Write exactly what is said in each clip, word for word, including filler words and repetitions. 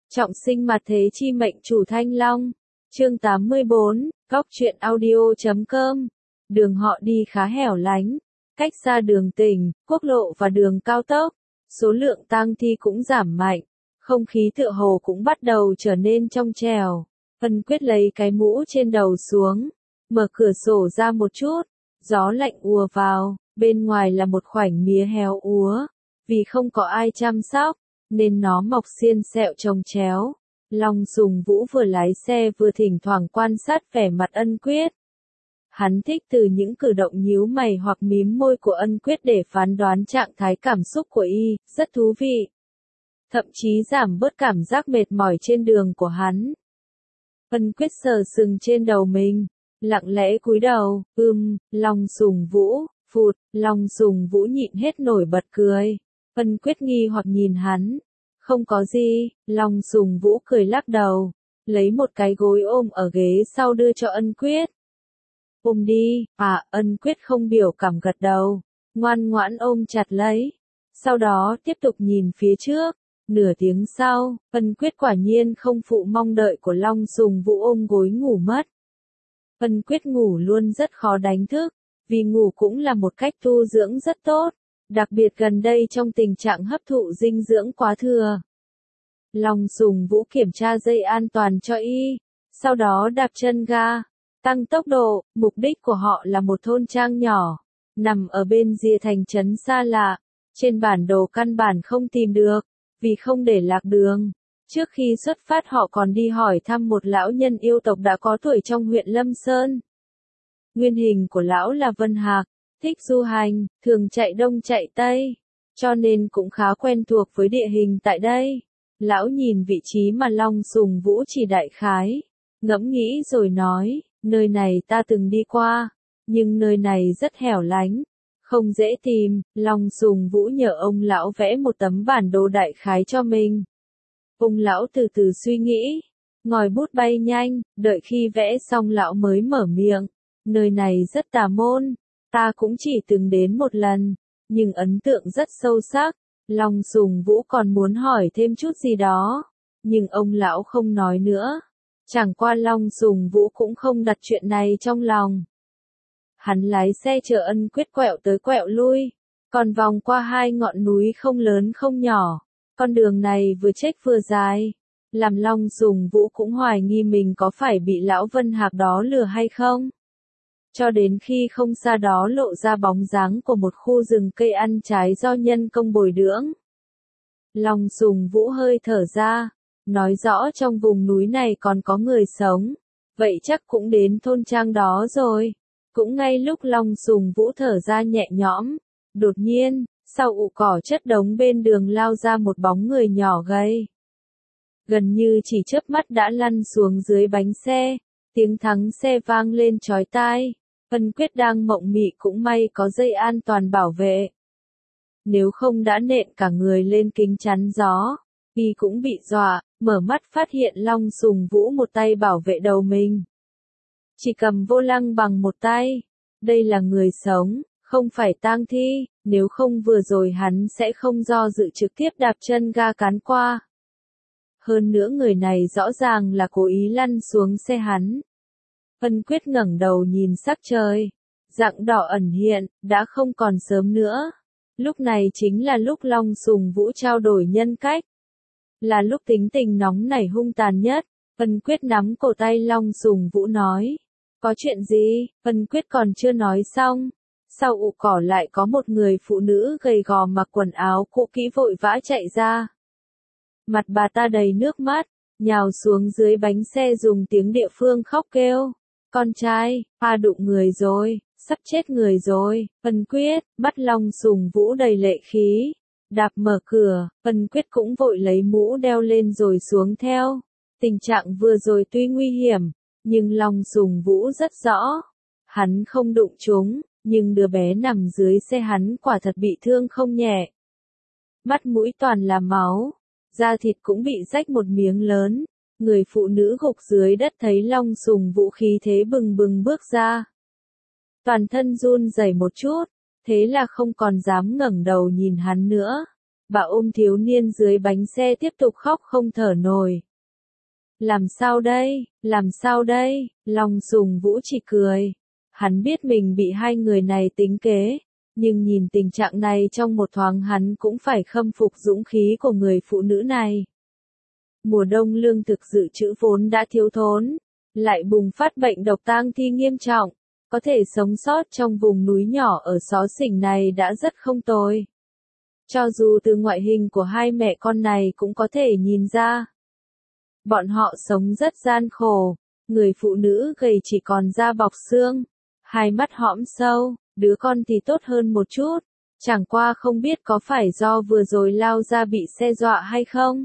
Trọng sinh mặt thế chi mệnh chủ Thanh Long. Chương tám mươi bốn, góc truyện audio chấm com. Đường họ đi khá hẻo lánh, cách xa đường tỉnh, quốc lộ và đường cao tốc. Số lượng tang thi cũng giảm mạnh, không khí tựa hồ cũng bắt đầu trở nên trong trẻo. Ân Quyết lấy cái mũ trên đầu xuống, mở cửa sổ ra một chút, gió lạnh ùa vào, bên ngoài là một khoảnh mía héo úa. Vì không có ai chăm sóc, nên nó mọc xiên sẹo chồng chéo. Long Sùng Vũ vừa lái xe vừa thỉnh thoảng quan sát vẻ mặt Ân Quyết. Hắn thích từ những cử động nhíu mày hoặc mím môi của Ân Quyết để phán đoán trạng thái cảm xúc của y, rất thú vị. Thậm chí giảm bớt cảm giác mệt mỏi trên đường của hắn. Ân Quyết sờ sừng trên đầu mình, lặng lẽ cúi đầu, ưm, Long Sùng Vũ, phụt, Long Sùng Vũ nhịn hết nổi bật cười. Ân Quyết nghi hoặc nhìn hắn. Không có gì, Long Sùng Vũ cười lắc đầu, lấy một cái gối ôm ở ghế sau đưa cho Ân Quyết. Ôm đi, à, Ân Quyết không biểu cảm gật đầu, ngoan ngoãn ôm chặt lấy. Sau đó tiếp tục nhìn phía trước, nửa tiếng sau, Ân Quyết quả nhiên không phụ mong đợi của Long Sùng Vũ ôm gối ngủ mất. Ân Quyết ngủ luôn rất khó đánh thức, vì ngủ cũng là một cách tu dưỡng rất tốt. Đặc biệt gần đây trong tình trạng hấp thụ dinh dưỡng quá thừa. Long Sùng Vũ kiểm tra dây an toàn cho y, sau đó đạp chân ga, tăng tốc độ. Mục đích của họ là một thôn trang nhỏ, nằm ở bên rìa thành trấn xa lạ, trên bản đồ căn bản không tìm được, vì không để lạc đường. Trước khi xuất phát họ còn đi hỏi thăm một lão nhân yêu tộc đã có tuổi trong huyện Lâm Sơn. Nguyên hình của lão là Vân Hạc. Thích du hành, thường chạy đông chạy tây, cho nên cũng khá quen thuộc với địa hình tại đây. Lão nhìn vị trí mà Long Sùng Vũ chỉ đại khái, ngẫm nghĩ rồi nói, nơi này ta từng đi qua, nhưng nơi này rất hẻo lánh, không dễ tìm. Long Sùng Vũ nhờ ông lão vẽ một tấm bản đồ đại khái cho mình. Ông lão từ từ suy nghĩ, ngòi bút bay nhanh, đợi khi vẽ xong lão mới mở miệng, nơi này rất tà môn. Ta cũng chỉ từng đến một lần, nhưng ấn tượng rất sâu sắc. Long Sùng Vũ còn muốn hỏi thêm chút gì đó, nhưng ông lão không nói nữa. Chẳng qua Long Sùng Vũ cũng không đặt chuyện này trong lòng. Hắn lái xe chở Ân Quyết quẹo tới quẹo lui, còn vòng qua hai ngọn núi không lớn không nhỏ. Con đường này vừa chếch vừa dài, làm Long Sùng Vũ cũng hoài nghi mình có phải bị lão Vân Hạc đó lừa hay không. Cho đến khi không xa đó lộ ra bóng dáng của một khu rừng cây ăn trái do nhân công bồi dưỡng. Long Sùng Vũ hơi thở ra, nói rõ trong vùng núi này còn có người sống, vậy chắc cũng đến thôn trang đó rồi. Cũng ngay lúc Long Sùng Vũ thở ra nhẹ nhõm, đột nhiên, sau ụ cỏ chất đống bên đường lao ra một bóng người nhỏ gầy. Gần như chỉ chớp mắt đã lăn xuống dưới bánh xe, tiếng thắng xe vang lên chói tai. Ân Quyết đang mộng mị cũng may có dây an toàn bảo vệ. Nếu không đã nện cả người lên kính chắn gió, y cũng bị dọa, mở mắt phát hiện Long Sùng Vũ một tay bảo vệ đầu mình. Chỉ cầm vô lăng bằng một tay. Đây là người sống, không phải tang thi, nếu không vừa rồi hắn sẽ không do dự trực tiếp đạp chân ga cán qua. Hơn nữa người này rõ ràng là cố ý lăn xuống xe hắn. Ân Quyết ngẩng đầu nhìn sắc trời, dạng đỏ ẩn hiện, đã không còn sớm nữa. Lúc này chính là lúc Long Sùng Vũ trao đổi nhân cách. Là lúc tính tình nóng nảy hung tàn nhất. Ân Quyết nắm cổ tay Long Sùng Vũ nói. Có chuyện gì? Ân Quyết còn chưa nói xong. Sau ụ cỏ lại có một người phụ nữ gầy gò mặc quần áo cũ kỹ vội vã chạy ra. Mặt bà ta đầy nước mắt, nhào xuống dưới bánh xe dùng tiếng địa phương khóc kêu. Con trai, a đụng người rồi, sắp chết người rồi. Ân Quyết, mắt Long Sùng Vũ đầy lệ khí, đạp mở cửa. Ân Quyết cũng vội lấy mũ đeo lên rồi xuống theo. Tình trạng vừa rồi tuy nguy hiểm, nhưng Long Sùng Vũ rất rõ. Hắn không đụng chúng, nhưng đứa bé nằm dưới xe hắn quả thật bị thương không nhẹ. Mắt mũi toàn là máu, da thịt cũng bị rách một miếng lớn. Người phụ nữ gục dưới đất thấy Long Sùng Vũ khí thế bừng bừng bước ra. Toàn thân run rẩy một chút, thế là không còn dám ngẩng đầu nhìn hắn nữa. Bà ôm thiếu niên dưới bánh xe tiếp tục khóc không thở nổi. Làm sao đây, làm sao đây, Long Sùng Vũ chỉ cười. Hắn biết mình bị hai người này tính kế, nhưng nhìn tình trạng này trong một thoáng hắn cũng phải khâm phục dũng khí của người phụ nữ này. Mùa đông lương thực dự trữ vốn đã thiếu thốn, lại bùng phát bệnh độc tang thi nghiêm trọng, có thể sống sót trong vùng núi nhỏ ở xó xỉnh này đã rất không tồi. Cho dù từ ngoại hình của hai mẹ con này cũng có thể nhìn ra. Bọn họ sống rất gian khổ, người phụ nữ gầy chỉ còn da bọc xương, hai mắt hõm sâu, đứa con thì tốt hơn một chút, chẳng qua không biết có phải do vừa rồi lao ra bị xe dọa hay không.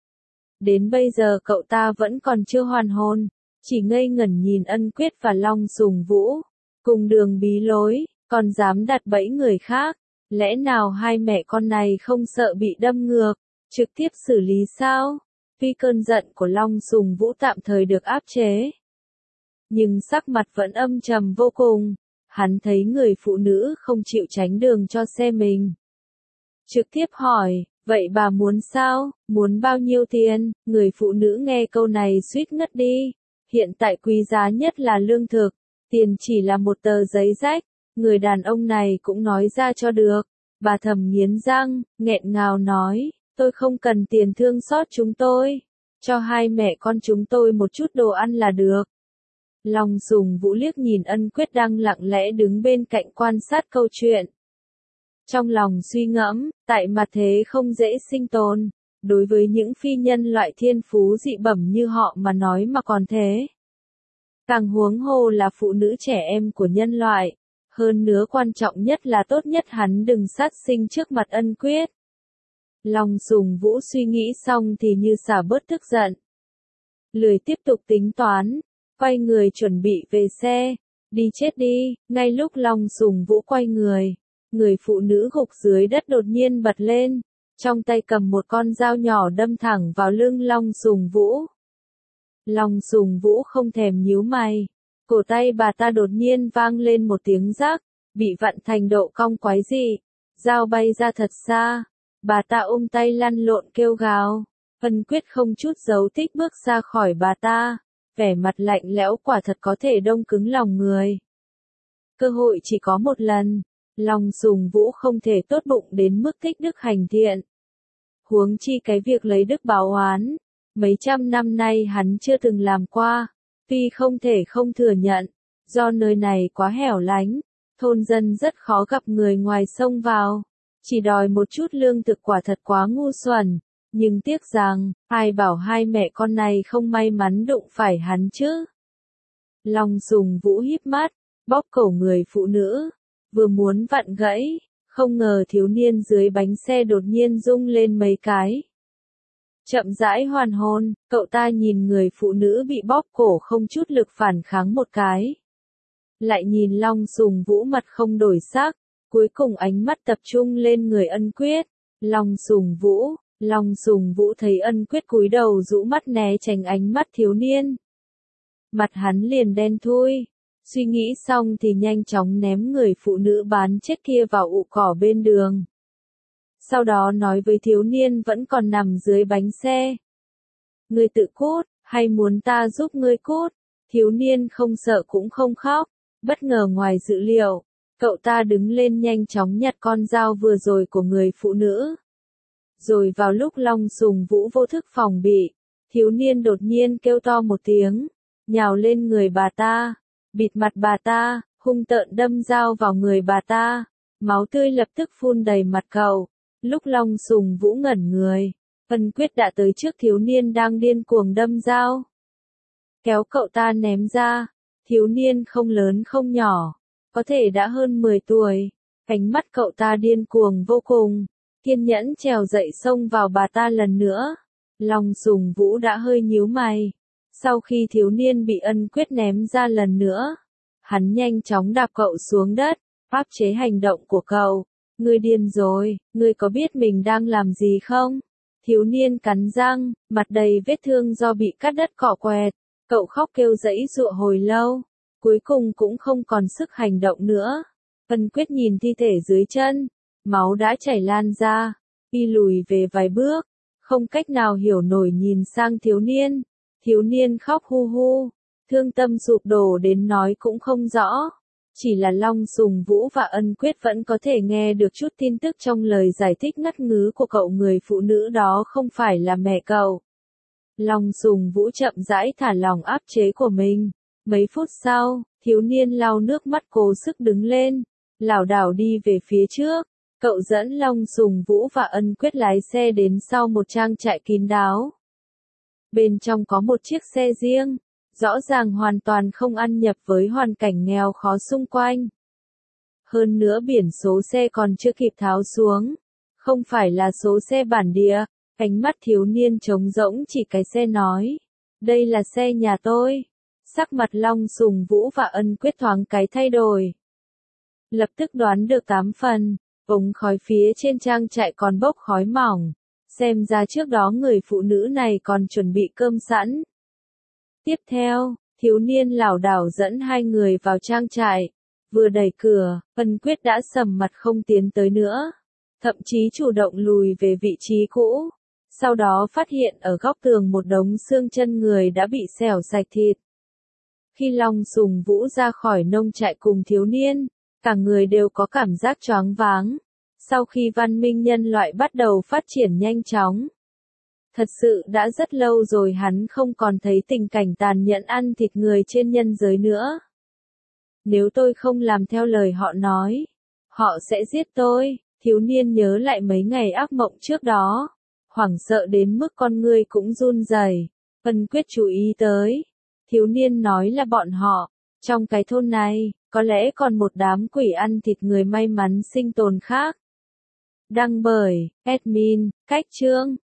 Đến bây giờ cậu ta vẫn còn chưa hoàn hồn, chỉ ngây ngẩn nhìn Ân Quyết và Long Sùng Vũ, cùng đường bí lối, còn dám đặt bẫy người khác, lẽ nào hai mẹ con này không sợ bị đâm ngược, trực tiếp xử lý sao? Tuy cơn giận của Long Sùng Vũ tạm thời được áp chế, nhưng sắc mặt vẫn âm trầm vô cùng, hắn thấy người phụ nữ không chịu tránh đường cho xe mình. Trực tiếp hỏi, vậy bà muốn sao, muốn bao nhiêu tiền? Người phụ nữ nghe câu này suýt ngất đi, hiện tại quý giá nhất là lương thực, tiền chỉ là một tờ giấy rách, người đàn ông này cũng nói ra cho được. Bà thầm nghiến răng, nghẹn ngào nói, tôi không cần tiền thương xót chúng tôi, cho hai mẹ con chúng tôi một chút đồ ăn là được. Long Sùng Vũ liếc nhìn Ân Quyết đang lặng lẽ đứng bên cạnh quan sát câu chuyện. Trong lòng suy ngẫm, tại mặt thế không dễ sinh tồn, đối với những phi nhân loại thiên phú dị bẩm như họ mà nói mà còn thế. Càng huống hồ là phụ nữ trẻ em của nhân loại, hơn nữa quan trọng nhất là tốt nhất hắn đừng sát sinh trước mặt Ân Quyết. Long Sùng Vũ suy nghĩ xong thì như xả bớt tức giận. Lười tiếp tục tính toán, quay người chuẩn bị về xe, đi chết đi, ngay lúc Long Sùng Vũ quay người, người phụ nữ gục dưới đất đột nhiên bật lên, trong tay cầm một con dao nhỏ đâm thẳng vào lưng Long Sùng Vũ. Long Sùng Vũ không thèm nhíu mày, cổ tay bà ta đột nhiên vang lên một tiếng rắc, bị vặn thành độ cong quái dị, dao bay ra thật xa, bà ta ôm tay lăn lộn kêu gào. Ân Quyết không chút giấu tích bước ra khỏi bà ta, vẻ mặt lạnh lẽo quả thật có thể đông cứng lòng người. Cơ hội chỉ có một lần, Long Sùng Vũ không thể tốt bụng đến mức tích đức hành thiện. Huống chi cái việc lấy đức báo oán, mấy trăm năm nay hắn chưa từng làm qua, tuy không thể không thừa nhận, do nơi này quá hẻo lánh, thôn dân rất khó gặp người ngoài sông vào, chỉ đòi một chút lương thực quả thật quá ngu xuẩn. Nhưng tiếc rằng, ai bảo hai mẹ con này không may mắn đụng phải hắn chứ. Long Sùng Vũ híp mắt, bóp cổ người phụ nữ, vừa muốn vặn gãy, không ngờ thiếu niên dưới bánh xe đột nhiên rung lên mấy cái. Chậm rãi hoàn hồn, cậu ta nhìn người phụ nữ bị bóp cổ không chút lực phản kháng một cái. Lại nhìn Long Sùng Vũ mặt không đổi sắc, cuối cùng ánh mắt tập trung lên người Ân Quyết. Long Sùng Vũ, Long Sùng Vũ thấy Ân Quyết cúi đầu rũ mắt né tránh ánh mắt thiếu niên. Mặt hắn liền đen thui, suy nghĩ xong thì nhanh chóng ném người phụ nữ bán chết kia vào ụ cỏ bên đường. Sau đó nói với thiếu niên vẫn còn nằm dưới bánh xe. Ngươi tự cút, hay muốn ta giúp ngươi cút? Thiếu niên không sợ cũng không khóc, bất ngờ ngoài dự liệu, cậu ta đứng lên nhanh chóng nhặt con dao vừa rồi của người phụ nữ. Rồi vào lúc Long Sùng Vũ vô thức phòng bị, thiếu niên đột nhiên kêu to một tiếng, nhào lên người bà ta, bịt mặt bà ta, hung tợn đâm dao vào người bà ta, máu tươi lập tức phun đầy mặt cậu. Lúc Long Sùng Vũ ngẩn người, Ân Quyết đã tới trước thiếu niên đang điên cuồng đâm dao. Kéo cậu ta ném ra, thiếu niên không lớn không nhỏ, có thể đã hơn mười tuổi, ánh mắt cậu ta điên cuồng vô cùng. Kiên nhẫn trèo dậy xông vào bà ta lần nữa. Long Sùng Vũ đã hơi nhíu mày. Sau khi thiếu niên bị Ân Quyết ném ra lần nữa, hắn nhanh chóng đạp cậu xuống đất, áp chế hành động của cậu. Ngươi điên rồi, ngươi có biết mình đang làm gì không? Thiếu niên cắn răng, mặt đầy vết thương do bị cắt đất cọ quẹt. Cậu khóc kêu giãy giụa hồi lâu, cuối cùng cũng không còn sức hành động nữa. Ân Quyết nhìn thi thể dưới chân. Máu đã chảy lan ra, Y lùi về vài bước, không cách nào hiểu nổi nhìn sang thiếu niên. Thiếu niên khóc hu hu, thương tâm sụp đổ đến nói cũng không rõ. Chỉ là Long Sùng Vũ và Ân Quyết vẫn có thể nghe được chút tin tức trong lời giải thích ngắt ngứ của cậu, người phụ nữ đó không phải là mẹ cậu. Long Sùng Vũ chậm rãi thả lỏng áp chế của mình. Mấy phút sau, thiếu niên lau nước mắt cố sức đứng lên, lảo đảo đi về phía trước. Cậu dẫn Long Sùng Vũ và Ân Quyết lái xe đến sau một trang trại kín đáo. Bên trong có một chiếc xe riêng, rõ ràng hoàn toàn không ăn nhập với hoàn cảnh nghèo khó xung quanh. Hơn nữa biển số xe còn chưa kịp tháo xuống, không phải là số xe bản địa. Ánh mắt thiếu niên trống rỗng chỉ cái xe nói, đây là xe nhà tôi. Sắc mặt Long Sùng Vũ và Ân Quyết thoáng cái thay đổi. Lập tức đoán được tám phần, ống khói phía trên trang trại còn bốc khói mỏng. Xem ra trước đó người phụ nữ này còn chuẩn bị cơm sẵn. Tiếp theo, thiếu niên lảo đảo dẫn hai người vào trang trại. Vừa đẩy cửa, Ân Quyết đã sầm mặt không tiến tới nữa. Thậm chí chủ động lùi về vị trí cũ. Sau đó phát hiện ở góc tường một đống xương chân người đã bị xẻo sạch thịt. Khi Long Sùng Vũ ra khỏi nông trại cùng thiếu niên, cả người đều có cảm giác choáng váng. Sau khi văn minh nhân loại bắt đầu phát triển nhanh chóng. Thật sự đã rất lâu rồi hắn không còn thấy tình cảnh tàn nhẫn ăn thịt người trên nhân giới nữa. Nếu tôi không làm theo lời họ nói, họ sẽ giết tôi. Thiếu niên nhớ lại mấy ngày ác mộng trước đó. Hoảng sợ đến mức con người cũng run rẩy. Ân Quyết chú ý tới. Thiếu niên nói là bọn họ, trong cái thôn này, có lẽ còn một đám quỷ ăn thịt người may mắn sinh tồn khác. Đăng bởi, admin, Cách Chương.